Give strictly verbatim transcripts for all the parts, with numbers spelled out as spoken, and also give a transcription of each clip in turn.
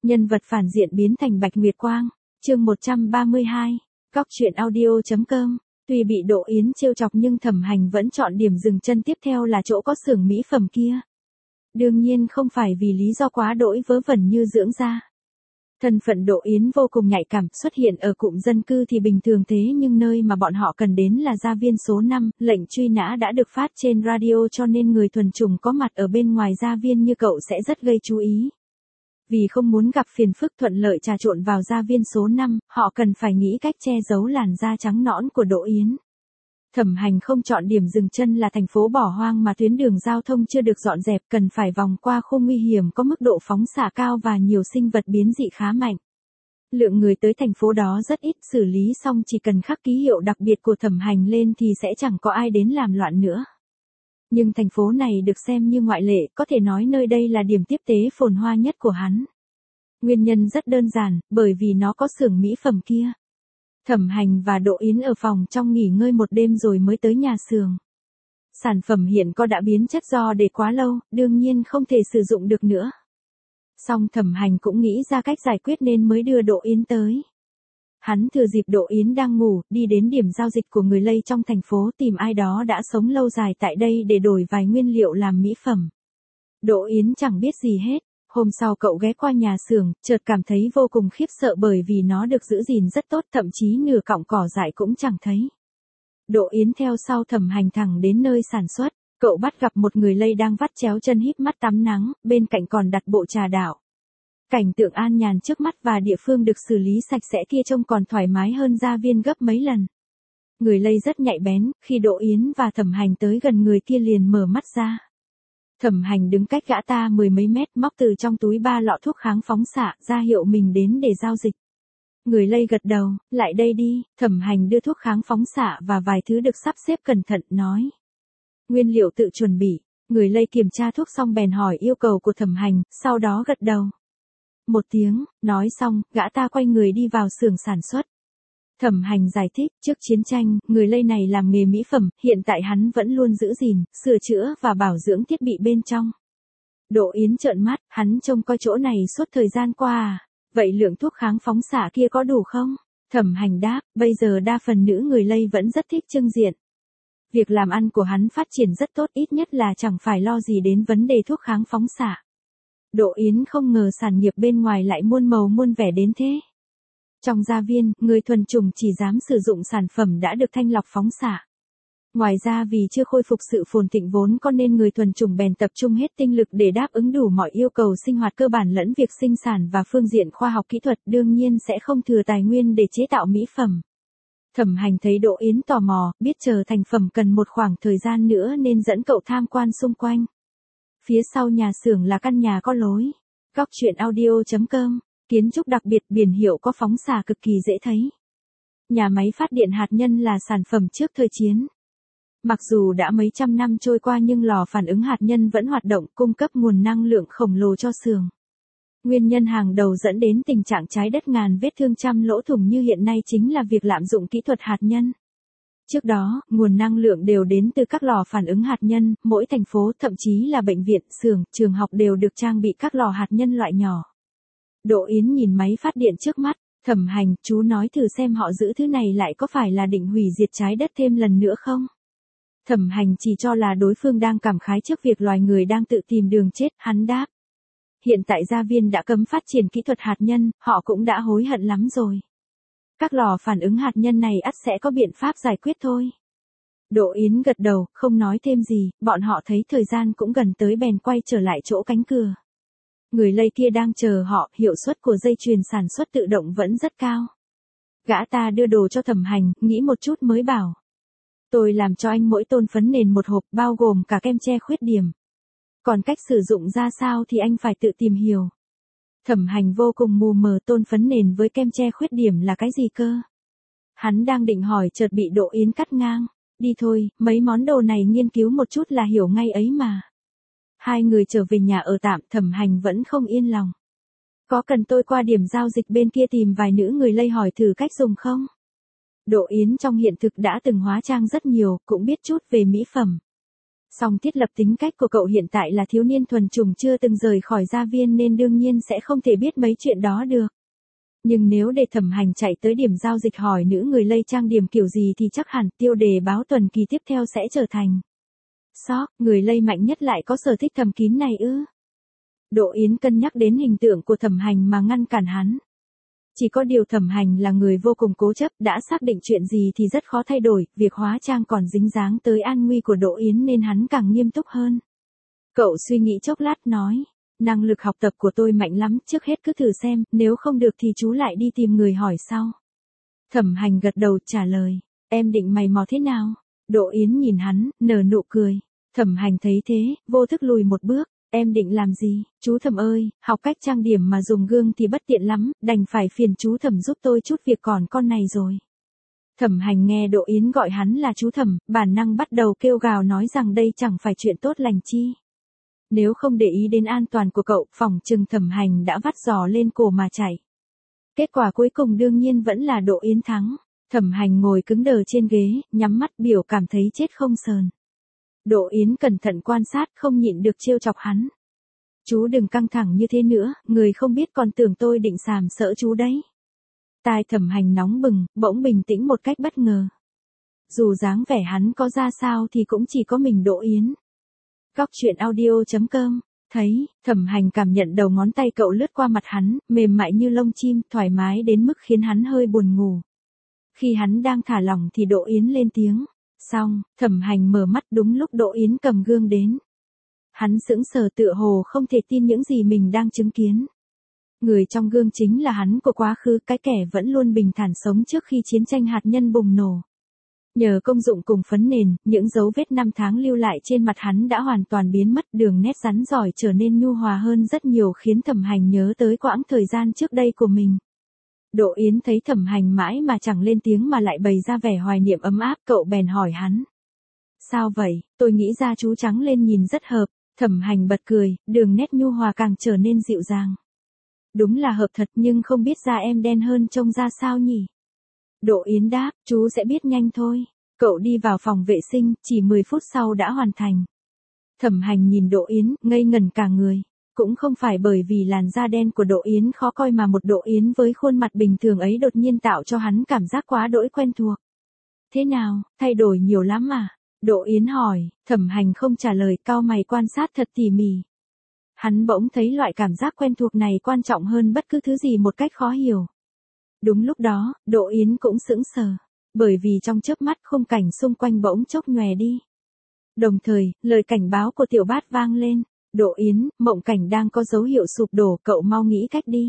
Nhân vật phản diện biến thành Bạch Nguyệt Quang, chương một trăm ba mươi hai, Góc truyện audio.com. Tuy bị Đỗ Yến trêu chọc nhưng Thẩm Hành vẫn chọn điểm dừng chân tiếp theo là chỗ có xưởng mỹ phẩm kia. Đương nhiên không phải vì lý do quá đỗi vớ vẩn như dưỡng da. Thân phận Đỗ Yến vô cùng nhạy cảm, xuất hiện ở cụm dân cư thì bình thường thế nhưng nơi mà bọn họ cần đến là gia viên số năm, lệnh truy nã đã được phát trên radio cho nên người thuần chủng có mặt ở bên ngoài gia viên như cậu sẽ rất gây chú ý. Vì không muốn gặp phiền phức thuận lợi trà trộn vào gia viên số năm, họ cần phải nghĩ cách che giấu làn da trắng nõn của Đỗ Yến. Thẩm Hành không chọn điểm dừng chân là thành phố bỏ hoang mà tuyến đường giao thông chưa được dọn dẹp, cần phải vòng qua khu nguy hiểm có mức độ phóng xạ cao và nhiều sinh vật biến dị khá mạnh. Lượng người tới thành phố đó rất ít, xử lý xong chỉ cần khắc ký hiệu đặc biệt của Thẩm Hành lên thì sẽ chẳng có ai đến làm loạn nữa. Nhưng thành phố này được xem như ngoại lệ, có thể nói nơi đây là điểm tiếp tế phồn hoa nhất của hắn. Nguyên nhân rất đơn giản, bởi vì nó có xưởng mỹ phẩm kia. Thẩm Hành và Đỗ Yến ở phòng trong nghỉ ngơi một đêm rồi mới tới nhà xưởng. Sản phẩm hiện có đã biến chất do để quá lâu, đương nhiên không thể sử dụng được nữa. Song Thẩm Hành cũng nghĩ ra cách giải quyết nên mới đưa Đỗ Yến tới. Hắn thừa dịp Đỗ Yến đang ngủ, đi đến điểm giao dịch của người lây trong thành phố tìm ai đó đã sống lâu dài tại đây để đổi vài nguyên liệu làm mỹ phẩm. Đỗ Yến chẳng biết gì hết. Hôm sau cậu ghé qua nhà xưởng, chợt cảm thấy vô cùng khiếp sợ bởi vì nó được giữ gìn rất tốt, thậm chí nửa cọng cỏ dại cũng chẳng thấy. Đỗ Yến theo sau Thẩm Hành thẳng đến nơi sản xuất, cậu bắt gặp một người lây đang vắt chéo chân híp mắt tắm nắng, bên cạnh còn đặt bộ trà đạo. Cảnh tượng an nhàn trước mắt và địa phương được xử lý sạch sẽ kia trông còn thoải mái hơn gia viên gấp mấy lần. Người lây rất nhạy bén, khi Đỗ Yến và Thẩm Hành tới gần người kia liền mở mắt ra. Thẩm Hành đứng cách gã ta mười mấy mét, móc từ trong túi ba lọ thuốc kháng phóng xạ, ra hiệu mình đến để giao dịch. Người lây gật đầu, lại đây đi. Thẩm Hành đưa thuốc kháng phóng xạ và vài thứ được sắp xếp cẩn thận, nói. Nguyên liệu tự chuẩn bị. Người lây kiểm tra thuốc xong bèn hỏi yêu cầu của Thẩm Hành, sau đó gật đầu. Một tiếng, nói xong, gã ta quay người đi vào xưởng sản xuất. Thẩm Hành giải thích, trước chiến tranh, người lây này làm nghề mỹ phẩm, hiện tại hắn vẫn luôn giữ gìn, sửa chữa và bảo dưỡng thiết bị bên trong. Đỗ Yến trợn mắt, hắn trông coi chỗ này suốt thời gian qua à? Vậy lượng thuốc kháng phóng xạ kia có đủ không? Thẩm Hành đáp, bây giờ đa phần nữ người lây vẫn rất thích trưng diện. Việc làm ăn của hắn phát triển rất tốt, ít nhất là chẳng phải lo gì đến vấn đề thuốc kháng phóng xạ. Đỗ Yến không ngờ sản nghiệp bên ngoài lại muôn màu muôn vẻ đến thế. Trong gia viên, người thuần chủng chỉ dám sử dụng sản phẩm đã được thanh lọc phóng xạ. Ngoài ra vì chưa khôi phục sự phồn thịnh vốn có nên người thuần chủng bèn tập trung hết tinh lực để đáp ứng đủ mọi yêu cầu sinh hoạt cơ bản lẫn việc sinh sản và phương diện khoa học kỹ thuật, đương nhiên sẽ không thừa tài nguyên để chế tạo mỹ phẩm. Thẩm Hành thấy Đỗ Yến tò mò, biết chờ thành phẩm cần một khoảng thời gian nữa nên dẫn cậu tham quan xung quanh. Phía sau nhà xưởng là căn nhà có lối. Góc truyện audio.com. Kiến trúc đặc biệt, biển hiệu có phóng xạ cực kỳ dễ thấy. Nhà máy phát điện hạt nhân là sản phẩm trước thời chiến. Mặc dù đã mấy trăm năm trôi qua nhưng lò phản ứng hạt nhân vẫn hoạt động, cung cấp nguồn năng lượng khổng lồ cho xưởng. Nguyên nhân hàng đầu dẫn đến tình trạng trái đất ngàn vết thương trăm lỗ thủng như hiện nay chính là việc lạm dụng kỹ thuật hạt nhân. Trước đó, nguồn năng lượng đều đến từ các lò phản ứng hạt nhân, mỗi thành phố, thậm chí là bệnh viện, xưởng, trường học đều được trang bị các lò hạt nhân loại nhỏ. Đỗ Yến nhìn máy phát điện trước mắt, Thẩm Hành, chú nói thử xem họ giữ thứ này lại có phải là định hủy diệt trái đất thêm lần nữa không? Thẩm Hành chỉ cho là đối phương đang cảm khái trước việc loài người đang tự tìm đường chết, hắn đáp. Hiện tại gia viên đã cấm phát triển kỹ thuật hạt nhân, họ cũng đã hối hận lắm rồi. Các lò phản ứng hạt nhân này ắt sẽ có biện pháp giải quyết thôi. Đỗ Yến gật đầu, không nói thêm gì, bọn họ thấy thời gian cũng gần tới bèn quay trở lại chỗ cánh cửa. Người lây kia đang chờ họ, hiệu suất của dây chuyền sản xuất tự động vẫn rất cao. Gã ta đưa đồ cho Thẩm Hành, nghĩ một chút mới bảo. Tôi làm cho anh mỗi tôn phấn nền một hộp, bao gồm cả kem che khuyết điểm. Còn cách sử dụng ra sao thì anh phải tự tìm hiểu. Thẩm Hành vô cùng mù mờ, tôn phấn nền với kem che khuyết điểm là cái gì cơ? Hắn đang định hỏi chợt bị Đỗ Yến cắt ngang. Đi thôi, mấy món đồ này nghiên cứu một chút là hiểu ngay ấy mà. Hai người trở về nhà ở tạm, Thẩm Hành vẫn không yên lòng. Có cần tôi qua điểm giao dịch bên kia tìm vài nữ người lây hỏi thử cách dùng không? Đỗ Yến trong hiện thực đã từng hóa trang rất nhiều, cũng biết chút về mỹ phẩm. Song thiết lập tính cách của cậu hiện tại là thiếu niên thuần chủng chưa từng rời khỏi gia viên nên đương nhiên sẽ không thể biết mấy chuyện đó được. Nhưng nếu để Thẩm Hành chạy tới điểm giao dịch hỏi nữ người lây trang điểm kiểu gì thì chắc hẳn tiêu đề báo tuần kỳ tiếp theo sẽ trở thành Sóc, người lây mạnh nhất lại có sở thích thầm kín này ư. Đỗ Yến cân nhắc đến hình tượng của Thẩm Hành mà ngăn cản hắn. Chỉ có điều Thẩm Hành là người vô cùng cố chấp, đã xác định chuyện gì thì rất khó thay đổi, việc hóa trang còn dính dáng tới an nguy của Đỗ Yến nên hắn càng nghiêm túc hơn. Cậu suy nghĩ chốc lát nói, năng lực học tập của tôi mạnh lắm, trước hết cứ thử xem, nếu không được thì chú lại đi tìm người hỏi sau. Thẩm Hành gật đầu trả lời, em định mày mò thế nào? Đỗ Yến nhìn hắn, nở nụ cười. Thẩm Hành thấy thế, vô thức lùi một bước. Em định làm gì, chú Thẩm ơi, học cách trang điểm mà dùng gương thì bất tiện lắm, đành phải phiền chú Thẩm giúp tôi chút việc còn con này rồi. Thẩm Hành nghe Đỗ Yến gọi hắn là chú Thẩm, bản năng bắt đầu kêu gào nói rằng đây chẳng phải chuyện tốt lành chi. Nếu không để ý đến an toàn của cậu, phỏng chừng Thẩm Hành đã vắt giò lên cổ mà chạy. Kết quả cuối cùng đương nhiên vẫn là Đỗ Yến thắng. Thẩm Hành ngồi cứng đờ trên ghế, nhắm mắt biểu cảm thấy chết không sờn. Đỗ Yến cẩn thận quan sát không nhịn được trêu chọc hắn. Chú đừng căng thẳng như thế nữa, người không biết còn tưởng tôi định sàm sỡ chú đấy. Tai Thẩm Hành nóng bừng, bỗng bình tĩnh một cách bất ngờ. Dù dáng vẻ hắn có ra sao thì cũng chỉ có mình Đỗ Yến. Góc truyện audio chấm com, thấy, Thẩm Hành cảm nhận đầu ngón tay cậu lướt qua mặt hắn, mềm mại như lông chim, thoải mái đến mức khiến hắn hơi buồn ngủ. Khi hắn đang thả lỏng thì Đỗ Yến lên tiếng. Xong, Thẩm Hành mở mắt đúng lúc Đỗ Yến cầm gương đến. Hắn sững sờ tựa hồ không thể tin những gì mình đang chứng kiến. Người trong gương chính là hắn của quá khứ, cái kẻ vẫn luôn bình thản sống trước khi chiến tranh hạt nhân bùng nổ. Nhờ công dụng cùng phấn nền, những dấu vết năm tháng lưu lại trên mặt hắn đã hoàn toàn biến mất, đường nét rắn rỏi trở nên nhu hòa hơn rất nhiều khiến Thẩm Hành nhớ tới quãng thời gian trước đây của mình. Đỗ Yến thấy Thẩm Hành mãi mà chẳng lên tiếng mà lại bày ra vẻ hoài niệm ấm áp, cậu bèn hỏi hắn. Sao vậy, tôi nghĩ ra chú trắng lên nhìn rất hợp. Thẩm Hành bật cười, đường nét nhu hòa càng trở nên dịu dàng. Đúng là hợp thật nhưng không biết da em đen hơn trông ra sao nhỉ? Đỗ Yến đáp, chú sẽ biết nhanh thôi. Cậu đi vào phòng vệ sinh, chỉ mười phút sau đã hoàn thành. Thẩm Hành nhìn Đỗ Yến, ngây ngẩn cả người. Cũng không phải bởi vì làn da đen của Đỗ Yến khó coi mà một Đỗ Yến với khuôn mặt bình thường ấy đột nhiên tạo cho hắn cảm giác quá đỗi quen thuộc. Thế nào, thay đổi nhiều lắm à? Đỗ Yến hỏi, Thẩm Hành không trả lời, cau mày quan sát thật tỉ mỉ. Hắn bỗng thấy loại cảm giác quen thuộc này quan trọng hơn bất cứ thứ gì một cách khó hiểu. Đúng lúc đó, Đỗ Yến cũng sững sờ, bởi vì trong chớp mắt khung cảnh xung quanh bỗng chốc nhòe đi. Đồng thời, lời cảnh báo của Tiểu Bát vang lên. Đỗ Yến, mộng cảnh đang có dấu hiệu sụp đổ, cậu mau nghĩ cách đi.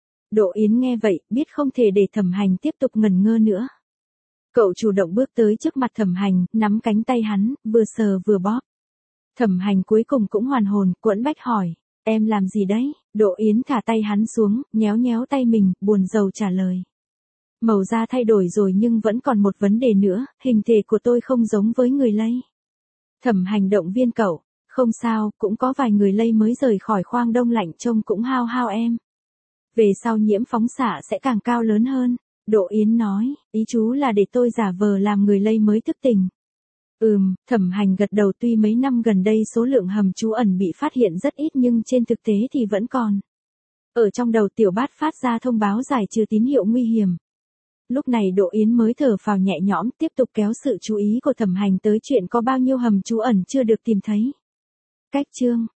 Đỗ Yến nghe vậy, biết không thể để Thẩm Hành tiếp tục ngần ngơ nữa. Cậu chủ động bước tới trước mặt Thẩm Hành, nắm cánh tay hắn, vừa sờ vừa bóp. Thẩm Hành cuối cùng cũng hoàn hồn, quẫn bách hỏi, em làm gì đấy? Đỗ Yến thả tay hắn xuống, nhéo nhéo tay mình, buồn rầu trả lời. Màu da thay đổi rồi nhưng vẫn còn một vấn đề nữa, hình thể của tôi không giống với người lây. Thẩm Hành động viên cậu. Không sao, cũng có vài người lây mới rời khỏi khoang đông lạnh trông cũng hao hao em. Về sau nhiễm phóng xạ sẽ càng cao lớn hơn. Đỗ Yến nói, ý chú là để tôi giả vờ làm người lây mới thức tỉnh. Ừm, Thẩm Hành gật đầu, tuy mấy năm gần đây số lượng hầm trú ẩn bị phát hiện rất ít nhưng trên thực tế thì vẫn còn. Ở trong đầu Tiểu Bát phát ra thông báo giải trừ tín hiệu nguy hiểm. Lúc này Đỗ Yến mới thở phào nhẹ nhõm, tiếp tục kéo sự chú ý của Thẩm Hành tới chuyện có bao nhiêu hầm trú ẩn chưa được tìm thấy. Cách chương